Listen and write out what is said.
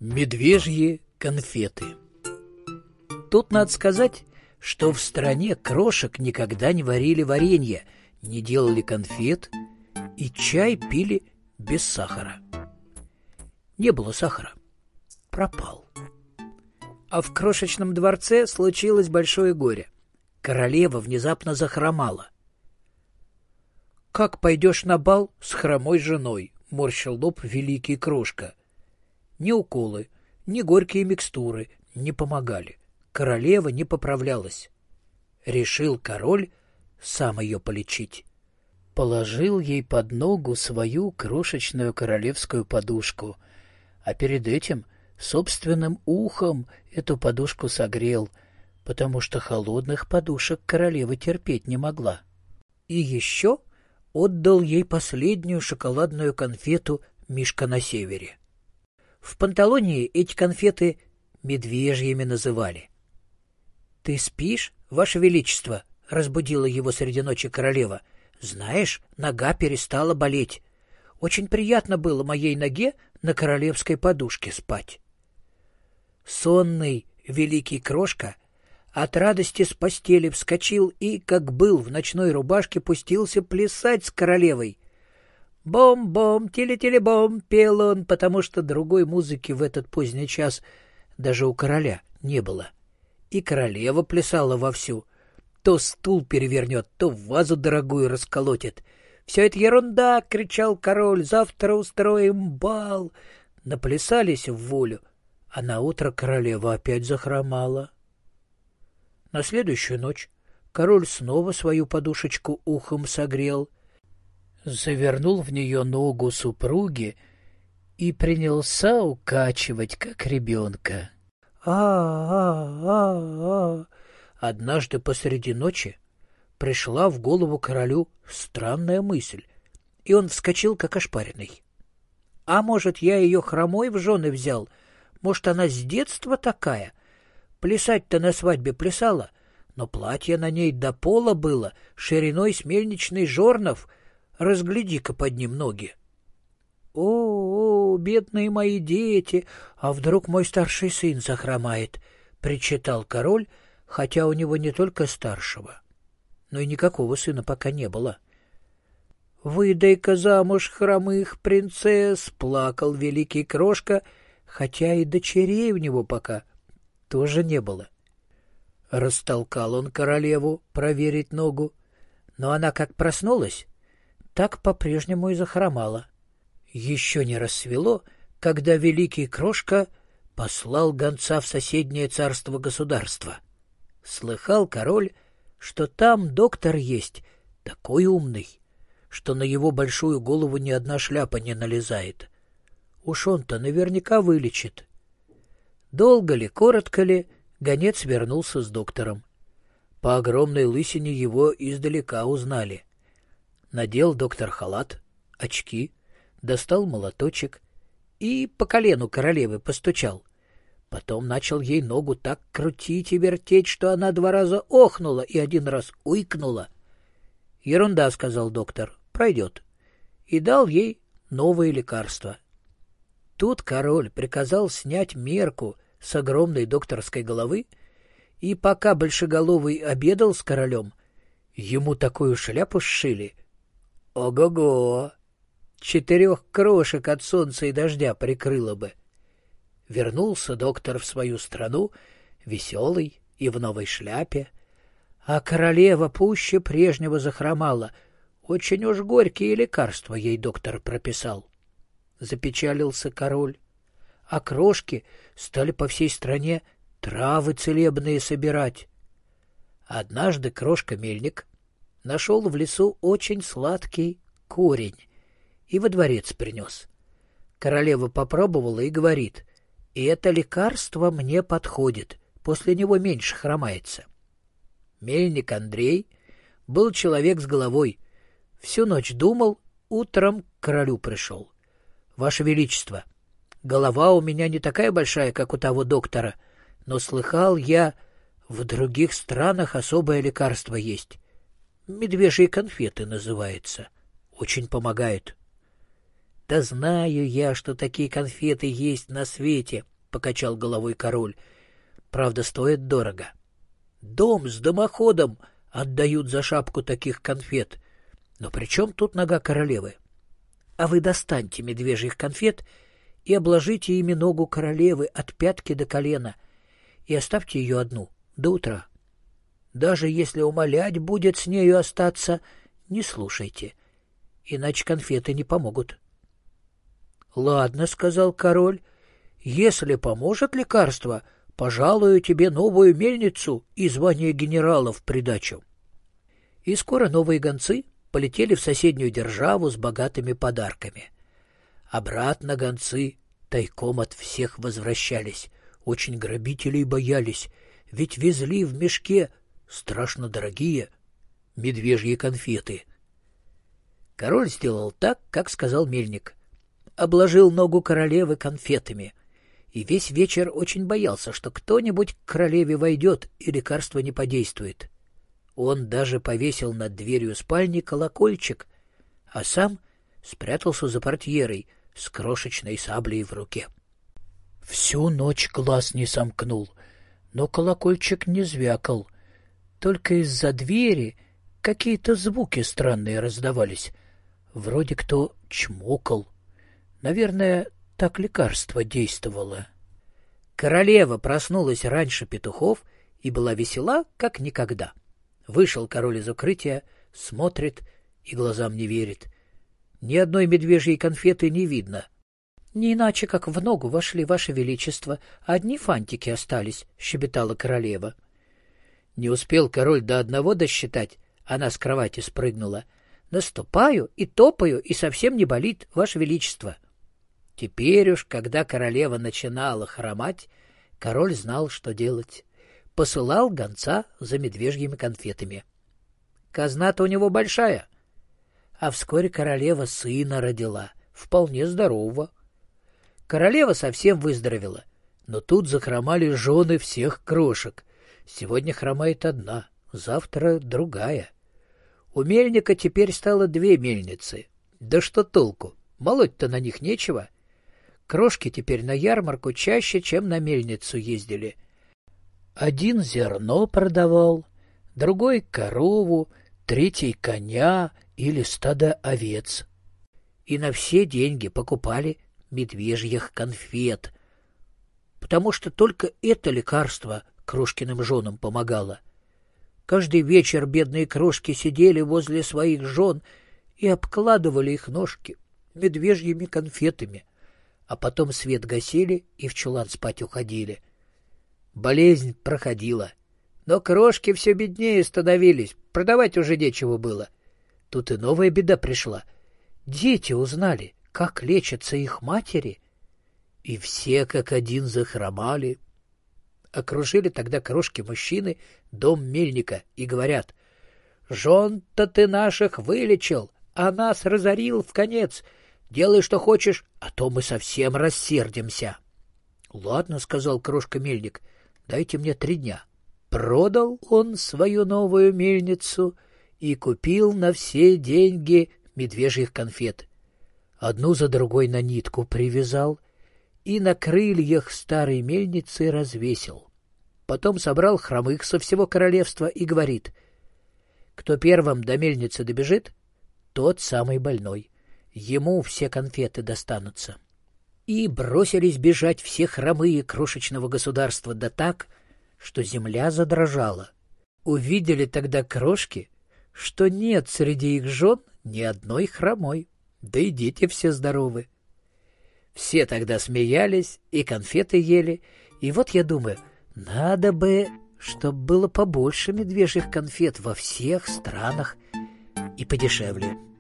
Медвежьи конфеты. Тут надо сказать, что в стране крошек никогда не варили варенье, не делали конфет и чай пили без сахара. Не было сахара. Пропал. А в крошечном дворце случилось большое горе. Королева внезапно захромала. «Как пойдешь на бал с хромой женой?» — морщил лоб великий Крошка. Ни уколы, ни горькие микстуры не помогали. Королева не поправлялась. Решил король сам ее полечить. Положил ей под ногу свою крошечную королевскую подушку, а перед этим собственным ухом эту подушку согрел, потому что холодных подушек королева терпеть не могла. И еще отдал ей последнюю шоколадную конфету «Мишка на севере». В Панталонии эти конфеты медвежьими называли. — Ты спишь, Ваше Величество? — разбудила его среди ночи королева. — Знаешь, нога перестала болеть. Очень приятно было моей ноге на королевской подушке спать. Сонный великий Крошка от радости с постели вскочил и, как был в ночной рубашке, пустился плясать с королевой. «Бом-бом, теле-теле-бом!» — пел он, потому что другой музыки в этот поздний час даже у короля не было. И королева плясала вовсю. То стул перевернет, то вазу дорогую расколотит. «Все это ерунда!» — кричал король. «Завтра устроим бал!» Наплясались в волю, а наутро королева опять захромала. На следующую ночь король снова свою подушечку ухом согрел, завернул в нее ногу супруги и принялся укачивать, как ребенка. А-а-а-а! Однажды посреди ночи пришла в голову королю странная мысль, и он вскочил, как ошпаренный. А может, я ее хромой в жены взял? Может, она с детства такая? Плясать-то на свадьбе плясала, но платье на ней до пола было, шириной с мельничный жорнов. Разгляди-ка под ним ноги. О, бедные мои дети, а вдруг мой старший сын захромает, причитал король, хотя у него не только старшего, но и никакого сына пока не было. Выдай-ка замуж хромых принцесс, плакал великий Крошка, хотя и дочерей у него пока тоже не было. Растолкал он королеву проверить ногу, но она как проснулась, так по-прежнему и захромала. Еще не рассвело, когда великий Крошка послал гонца в соседнее царство-государство. Слыхал король, что там доктор есть, такой умный, что на его большую голову ни одна шляпа не налезает. Уж он-то наверняка вылечит. Долго ли, коротко ли, гонец вернулся с доктором. По огромной лысине его издалека узнали. Надел доктор халат, очки, достал молоточек и по колену королевы постучал. Потом начал ей ногу так крутить и вертеть, что она 2 раза охнула и 1 раз уйкнула. — Ерунда, — сказал доктор, — пройдет. И дал ей новое лекарство. Тут король приказал снять мерку с огромной докторской головы, и пока большеголовый обедал с королем, ему такую шляпу сшили. Ого-го! 4 крошек от солнца и дождя прикрыло бы. Вернулся доктор в свою страну, веселый и в новой шляпе, а королева пуще прежнего захромала. Очень уж горькие лекарства ей доктор прописал. Запечалился король, а крошки стали по всей стране травы целебные собирать. Однажды крошка-мельник нашел в лесу очень сладкий корень и во дворец принес. Королева попробовала и говорит: «Это лекарство мне подходит, после него меньше хромается». Мельник Андрей был человек с головой. Всю ночь думал, утром к королю пришел. «Ваше Величество, голова у меня не такая большая, как у того доктора, но слыхал я, в других странах особое лекарство есть. Медвежьи конфеты называется. Очень помогает». «Да знаю я, что такие конфеты есть на свете», покачал головой король. Правда, стоит дорого. Дом с дымоходом отдают за шапку таких конфет. Но при чем тут нога королевы? А вы достаньте медвежьих конфет и обложите ими ногу королевы от пятки до колена и оставьте ее одну до утра. Даже если умолять будет с нею остаться, не слушайте, иначе конфеты не помогут. — Ладно, — сказал король, — если поможет лекарство, пожалую тебе новую мельницу и звание генерала в придачу. И скоро новые гонцы полетели в соседнюю державу с богатыми подарками. Обратно гонцы тайком от всех возвращались, очень грабителей боялись, ведь везли в мешке страшно дорогие медвежьи конфеты. Король сделал так, как сказал мельник. Обложил ногу королевы конфетами, и весь вечер очень боялся, что кто-нибудь к королеве войдет и лекарство не подействует. Он даже повесил над дверью спальни колокольчик, а сам спрятался за портьерой с крошечной саблей в руке. Всю ночь глаз не сомкнул, но колокольчик не звякал. Только из-за двери какие-то звуки странные раздавались. Вроде кто чмокал. Наверное, так лекарство действовало. Королева проснулась раньше петухов и была весела, как никогда. Вышел король из укрытия, смотрит и глазам не верит. Ни одной медвежьей конфеты не видно. — Не иначе, как в ногу вошли, ваше величество, одни фантики остались, — щебетала королева. Не успел король до одного досчитать, она с кровати спрыгнула. — Наступаю и топаю, и совсем не болит, ваше величество. Теперь уж, когда королева начинала хромать, король знал, что делать. Посылал гонца за медвежьими конфетами. Казна-то у него большая. А вскоре королева сына родила, вполне здорового. Королева совсем выздоровела, но тут захромали жены всех крошек. Сегодня хромает одна, завтра другая. У мельника теперь стало 2 мельницы. Да что толку? Молоть-то на них нечего. Крошки теперь на ярмарку чаще, чем на мельницу ездили. Один зерно продавал, другой корову, третий коня или стадо овец. И на все деньги покупали медвежьих конфет, потому что только это лекарство крошкиным женам помогало. Каждый вечер бедные крошки сидели возле своих жен и обкладывали их ножки медвежьими конфетами, а потом свет гасили и в чулан спать уходили. Болезнь проходила, но крошки все беднее становились, продавать уже нечего было. Тут и новая беда пришла. Дети узнали, как лечатся их матери, и все как один захромали. Окружили тогда крошки-мужчины дом мельника и говорят: «Жен-то ты наших вылечил, а нас разорил вконец. Делай, что хочешь, а то мы совсем рассердимся». «Ладно, — сказал крошка-мельник, — дайте мне 3 дня». Продал он свою новую мельницу и купил на все деньги медвежьих конфет. Одну за другой на нитку привязал и на крыльях старой мельницы развесил. Потом собрал хромых со всего королевства и говорит: кто первым до мельницы добежит, тот самый больной. Ему все конфеты достанутся. И бросились бежать все хромые крошечного государства, да так, что земля задрожала. Увидели тогда крошки, что нет среди их жен ни одной хромой, да и дети все здоровы. Все тогда смеялись и конфеты ели, и вот я думаю, надо бы, чтоб было побольше медвежьих конфет во всех странах и подешевле.